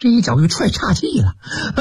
这一脚给踹岔气了。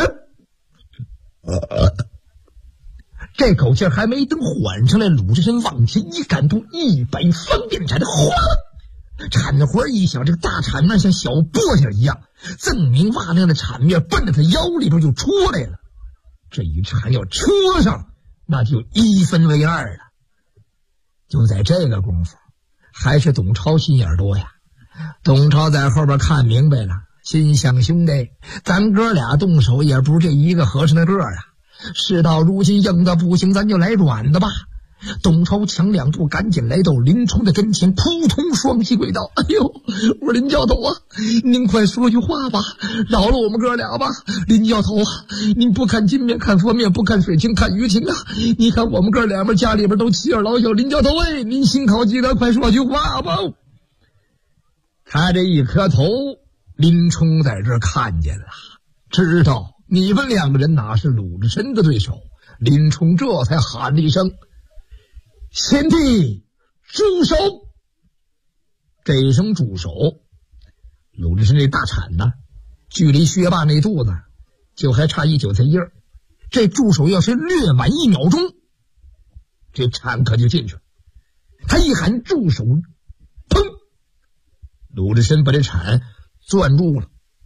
这口气还没等缓上来，鲁智深往前一赶步，100方便铲，哗！铲活一响，这个大铲面像小簸箕一样，锃明瓦亮的铲面奔着他腰里边就戳来了。这一铲要戳上，那就1分为2了。就在这个功夫，还是董超心眼多呀。董超在后边看明白了，心想兄弟，咱哥俩动手也不是这一个和尚的个啊。事到如今，硬的不行，咱就来软的吧。董超抢2步，赶紧来到林冲的跟前，扑通双膝跪倒。哎呦，我说林教头啊，您快说句话吧，饶了我们哥俩吧。林教头啊，您不看金面看佛面，不看水情看鱼情啊。你看我们哥俩们家里边都妻儿老小，林教头哎，您心口记得，快说句话吧。他这一磕头，林冲在这看见了，知道你们2个人哪是鲁智深的对手。林冲这才喊了一声：贤弟住手！这一声住手，鲁智深这大铲呢，距离薛霸那肚子就还差1韭菜叶，这住手要是略晚1秒钟，这铲可就进去了。他一喊住手，砰！鲁智深把这铲攥住了。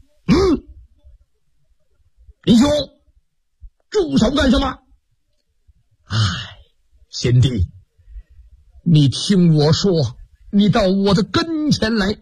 林兄，住手干什么？哎，贤弟，你听我说，你到我的跟前来。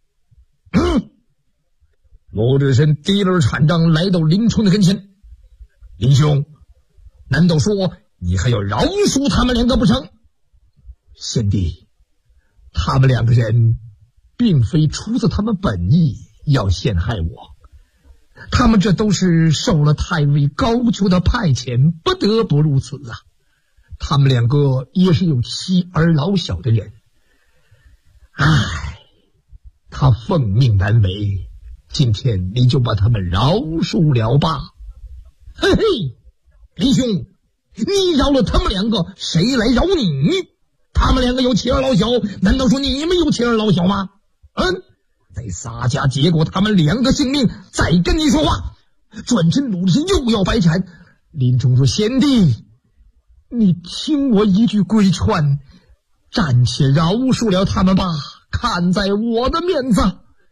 鲁智深提溜铲杖来到林冲的跟前。林兄，难道说你还要饶恕他们2个不成？贤弟，他们2个人并非出自他们本意要陷害我，他们这都是受了太尉高俅的派遣，不得不如此啊。他们2个也是有妻儿老小的人，唉，他奉命难违，今天你就把他们饶恕了吧。嘿嘿，林兄，你饶了他们2个，谁来饶你？他们2个有妻儿老小，难道说你们有妻儿老小吗？再撒家结果他们2个性命，再跟你说话。转身鲁智深又要摆铲，林冲说：贤弟，你听我一句规劝，暂且饶恕了他们吧，看在我的面子。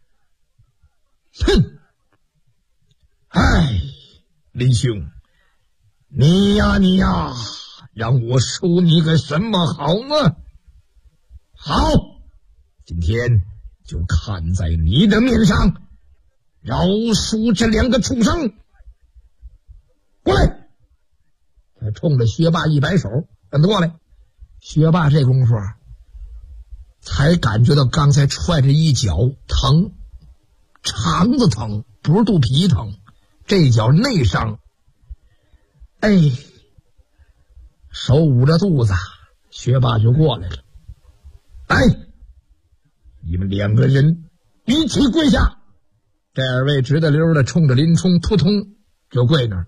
哼！哎，林兄，你呀，让我说你个什么好呢？好，今天就看在你的面上，饶恕这2个畜生。过来！他冲着薛霸一摆手，让他过来。薛霸这功夫才感觉到刚才踹这一脚疼，肠子疼，不是肚皮疼，这一脚内伤。哎，手捂着肚子，薛霸就过来了。哎，你们2个人一起跪下。这2位直的溜的冲着林冲扑通就跪那儿。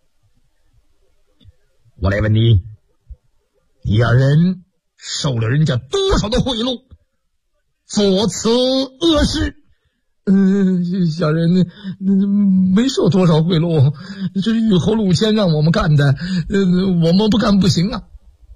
我来问你，你2人受了人家多少的贿赂，做此恶事？小人没受多少贿赂，这是玉侯陆谦让我们干的，我们不干不行啊。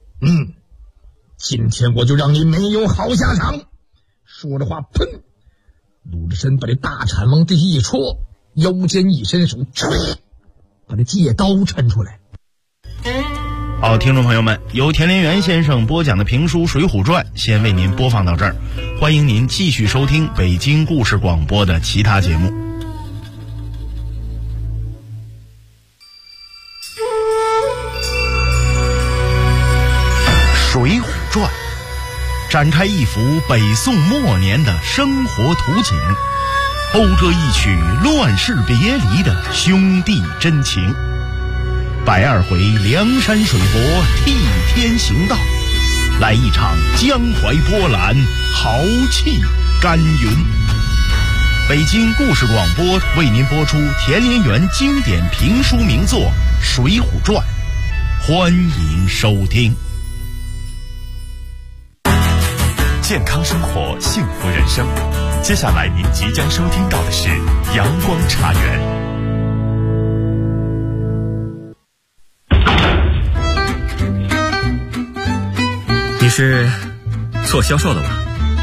今天我就让你没有好下场。说着话，砰！鲁智深把这大铲往地一戳，腰间一伸手，把这借刀抻出来。 好，听众朋友们，由田连元先生播讲的评书《水浒传》先为您播放到这儿，欢迎您继续收听北京故事广播的其他节目。《水浒传》展开一幅北宋末年的生活图景，讴歌一曲乱世别离的兄弟真情。102回梁山水泊替天行道，来一场江淮波澜，豪气干云。北京故事广播为您播出田连元经典评书名作《水浒传》，欢迎收听。 健康生活，幸福人生。 接下来您即将收听到的是阳光茶园。 你是做销售的吧？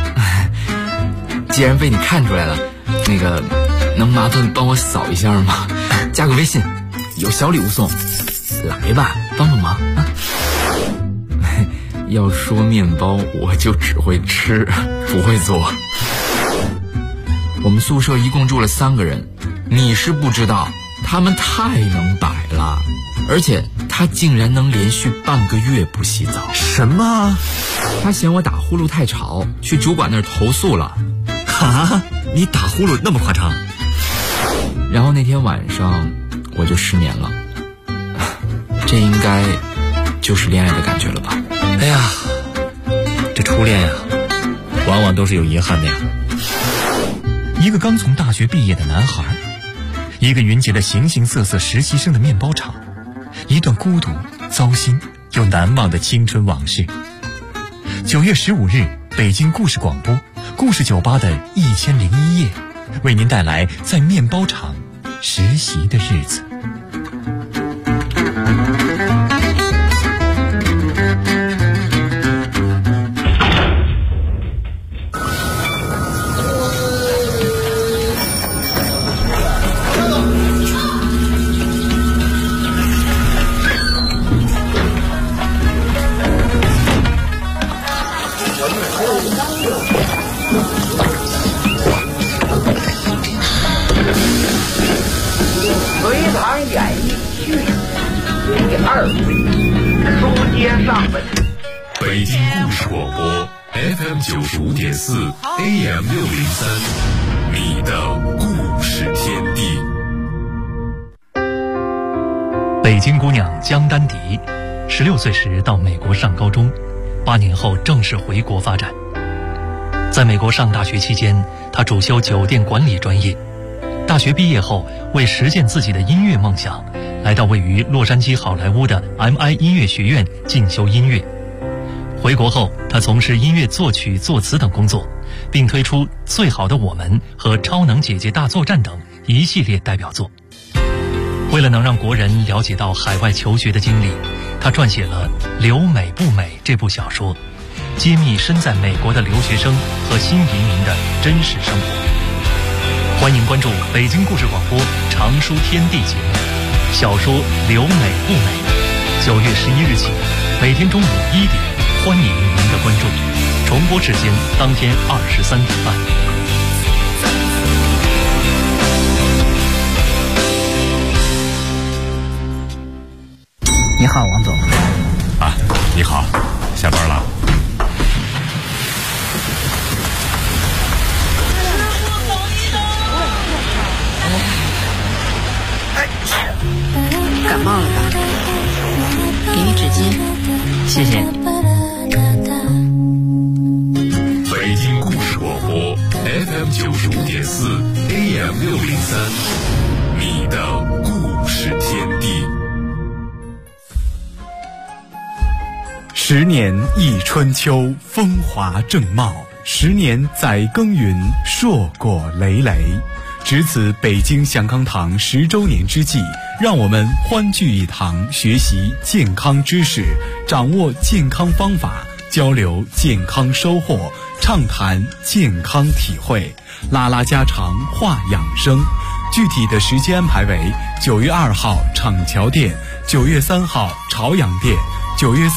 既然被你看出来了，能麻烦帮我扫一下吗？加个微信，有小礼物送。来吧，帮帮忙啊！要说面包，我就只会吃，不会做。我们宿舍一共住了3个人，你是不知道，他们太能摆了，而且他竟然能连续半个月不洗澡。 什么？ 他嫌我打呼噜太吵，去主管那儿投诉了。 啊？你打呼噜那么夸张？ 然后那天晚上我就失眠了，这应该就是恋爱的感觉了吧？ 哎呀，这初恋呀，往往都是有遗憾的呀。 一个刚从大学毕业的男孩，一个云集了形形色色实习生的面包厂，一段孤独、糟心又难忘的青春往事。9月15日，北京故事广播故事酒吧的1001夜，为您带来在面包厂实习的日子。 北京故事广播 FM95.4 AM603，你的故事天地。 北京姑娘江丹迪，16岁时到美国上高中，8年后正式回国发展。在美国上大学期间，她主修酒店管理专业。大学毕业后，为实现自己的音乐梦想，来到位于洛杉矶好莱坞的 MI 音乐学院进修音乐。回国后，他从事音乐作曲、作词等工作，并推出《最好的我们》和《超能姐姐大作战》等一系列代表作。为了能让国人了解到海外求学的经历，他撰写了《留美不美》这部小说，揭秘身在美国的留学生和新移民的真实生活。欢迎关注北京故事广播常书天地节目，小说《留美不美》，9月11日起，每天中午1点，欢迎您的关注。重播时间当天23点半。 你好，王总。 啊，你好，下班了。 感冒了吧？给你纸巾。 谢谢。 北京故事广播 FM95.4 AM603，你的故事天地。 10年一春秋，风华正茂；10年载耕耘，硕果累累。值此北京祥康堂10周年之际，让我们欢聚一堂，学习健康知识，掌握健康方法，交流健康收获，畅谈健康体会，拉拉家常，话养生。具体的时间安排为9月2号厂桥店，9月3号朝阳店，9月